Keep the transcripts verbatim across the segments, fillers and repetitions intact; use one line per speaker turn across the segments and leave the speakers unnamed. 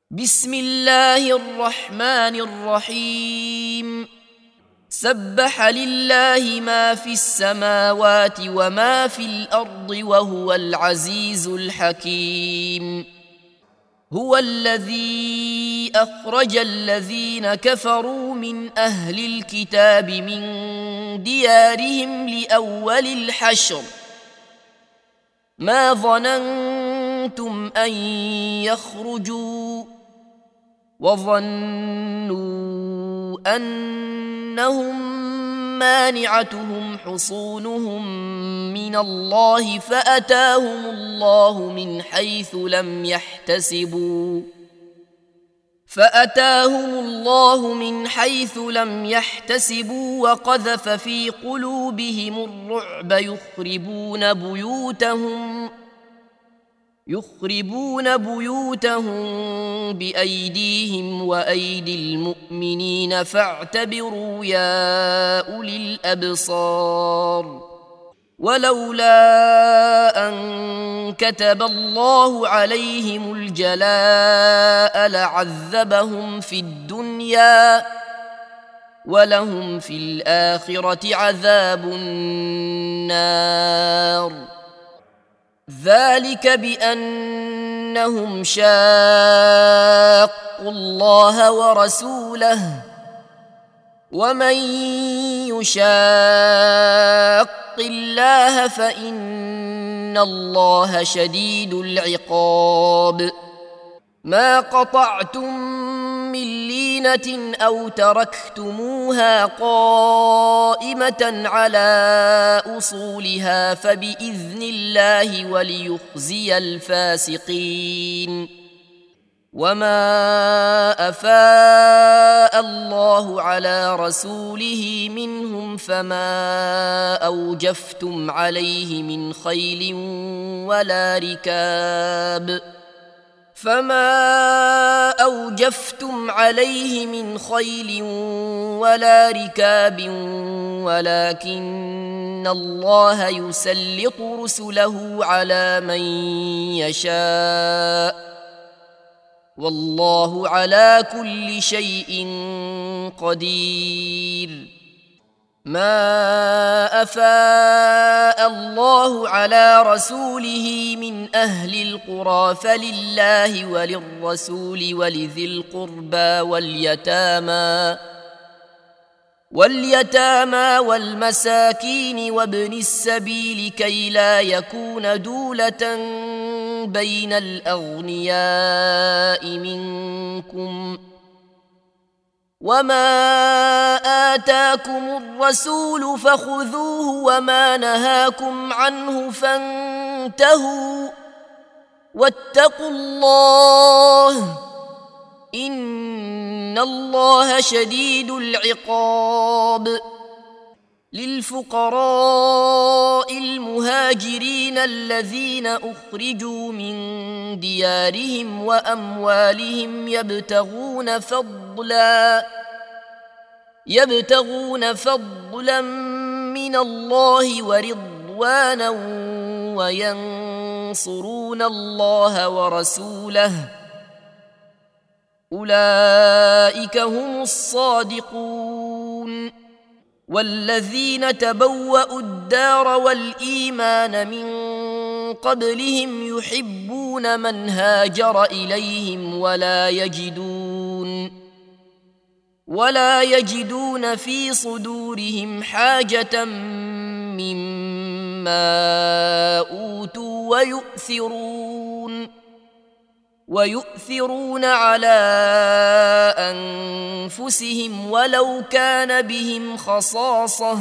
بسم الله الرحمن الرحيم. سبح لله ما في السماوات وما في الأرض وهو العزيز الحكيم. هو الذي أخرج الذين كفروا من أهل الكتاب من ديارهم لأول الحشر ما ظننتم أن يخرجوا وظنوا أنهم مانعتهم حصونهم من الله فأتاهم الله من حيث لم يحتسبوا فأتاهم الله من حيث لم يحتسبوا وقذف في قلوبهم الرعب يخربون بيوتهم يخربون بيوتهم بأيديهم وأيدي المؤمنين فاعتبروا يا أولي الأبصار. ولولا أن كتب الله عليهم الجلاء لعذبهم في الدنيا ولهم في الآخرة عذاب النار. ذلك بأنهم شاقوا الله ورسوله ومن يشاق الله فإن الله شديد العقاب. ما قطعتم من لينة أو تركتموها قائمة على أصولها فبإذن الله وليخزي الفاسقين. وما أفاء الله على رسوله منهم فما أوجفتم عليه من خيل ولا ركاب فما أوجفتم عليه من خيل ولا ركاب ولكن الله يسلط رسله على من يشاء والله على كل شيء قدير. ما أفاء الله على رسوله من أهل القرى فلله وللرسول ولذي القربى واليتامى واليتامى والمساكين وابن السبيل كي لا يكون دولة بين الأغنياء منكم. وما آتاكم الرسول فخذوه وما نهاكم عنه فانتهوا واتقوا الله إن الله شديد العقاب. للفقراء المهاجرين الذين أخرجوا من ديارهم وأموالهم يبتغون فضلا يبتغون فضلا من الله ورضوانا وينصرون الله ورسوله أولئك هم الصادقون. والذين تبوأوا الدار والإيمان من قبلهم يحبون من هاجر إليهم ولا يجدون ولا يجدون في صدورهم حاجة مما أوتوا ويؤثرون ويؤثرون على أنفسهم ولو كان بهم خصاصة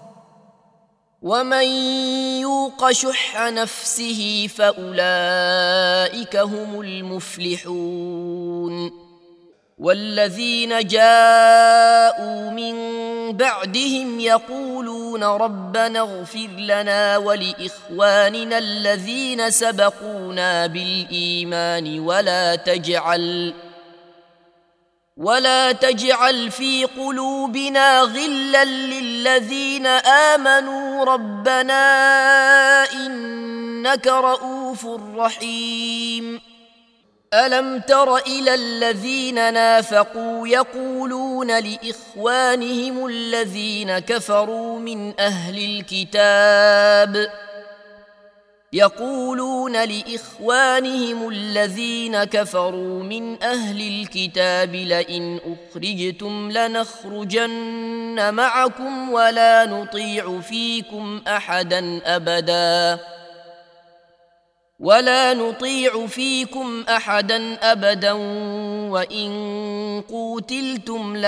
ومن يوق شح نفسه فأولئك هم المفلحون. والذين جاءوا من بعدهم يقولون ربنا اغفر لنا ولإخواننا الذين سبقونا بالإيمان ولا تجعل ولا تجعل في قلوبنا غلا للذين آمنوا ربنا إنك رؤوف رحيم. ألم تر إلى الذين نافقوا يقولون لإخوانهم الذين كفروا من أهل الكتاب يقولون لإخوانهم الذين كفروا من أهل الكتاب لئن أخرجتم لنخرجن معكم ولا نطيع فيكم أحدا أبدا ولا نطيع فيكم أحدا أبدا وإن قوتلتم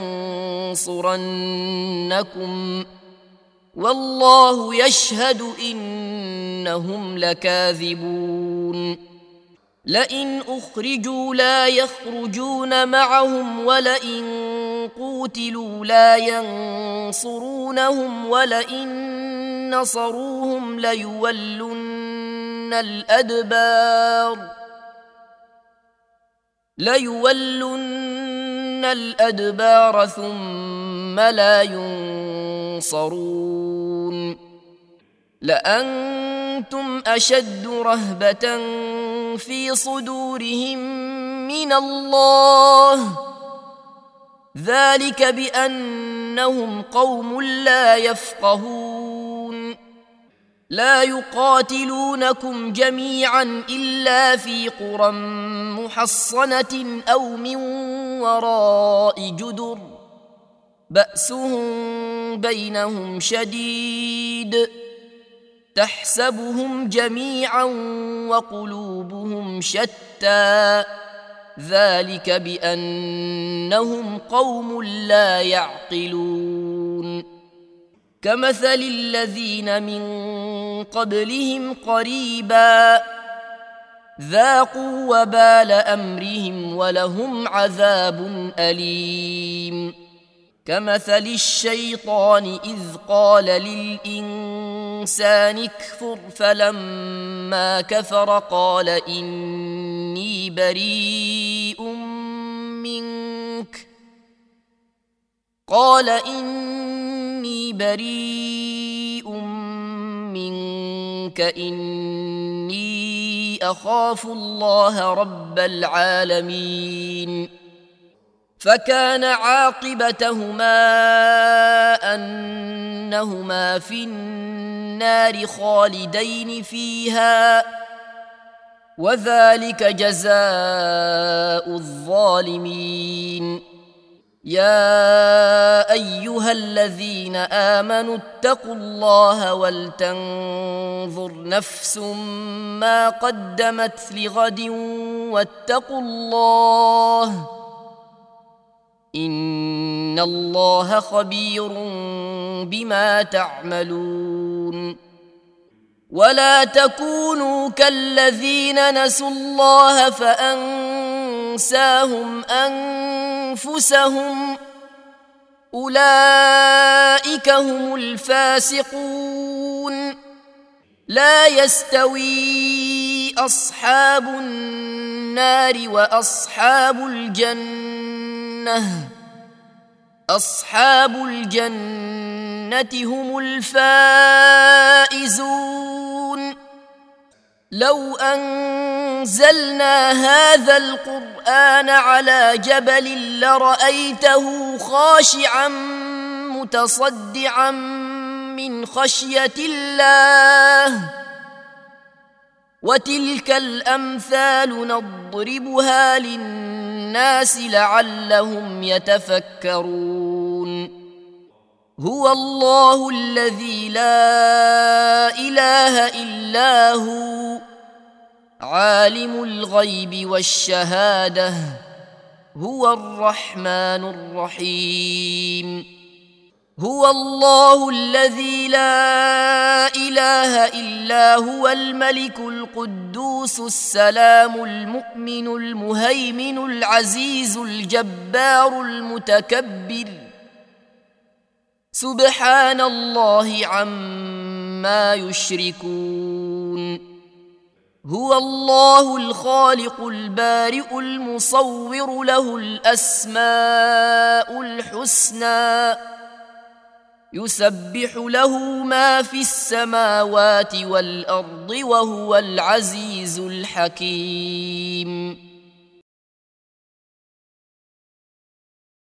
لننصرنكم والله يشهد إنهم لكاذبون لئن أخرجوا لا يخرجون معهم ولئن قوتلوا لا ينصرونهم ولئن نصروهم ليولن الأدبار ليولن الأدبار ثم لا ينصرون لأنتم أشد رهبة في صدورهم من الله ذلك بأنهم قوم لا يفقهون لا يقاتلونكم جميعا إلا في قرى محصنة أو من وراء جدر بأسهم بينهم شديد تحسبهم جميعا وقلوبهم شتى ذلك بأنهم قوم لا يعقلون كمثل الذين من قبلهم قريبا ذاقوا وبال أمرهم ولهم عذاب أليم كمثل الشيطان إذ قال للإنسان اكفر فلما كفر قال إني بريء منك قال إني بريء منك إني أخاف الله رب العالمين فكان عاقبتهما أنهما في النار خالدين فيها وذلك جزاء الظالمين يا أيها الذين آمنوا اتقوا الله ولتنظر نفس ما قدمت لغد واتقوا الله إن الله خبير بما تعملون ولا تكونوا كالذين نسوا الله فأنساهم أنفسهم أولئك هم الفاسقون لا يستوي أصحاب النار وأصحاب الجنة أصحاب الجنة هم الفائزون لو أنزلنا هذا القرآن على جبل لرأيته خاشعا متصدعا من خشية الله وتلك الأمثال نضربها للناس لعلهم يتفكرون هو الله الذي لا إله إلا هو عالم الغيب والشهادة هو الرحمن الرحيم هو الله الذي لا إله إلا هو الملك القدوس السلام المؤمن المهيمن العزيز الجبار المتكبر سبحان الله عما يشركون هو الله الخالق البارئ المصور له الأسماء الحسنى يسبح له ما في السماوات والأرض وهو العزيز الحكيم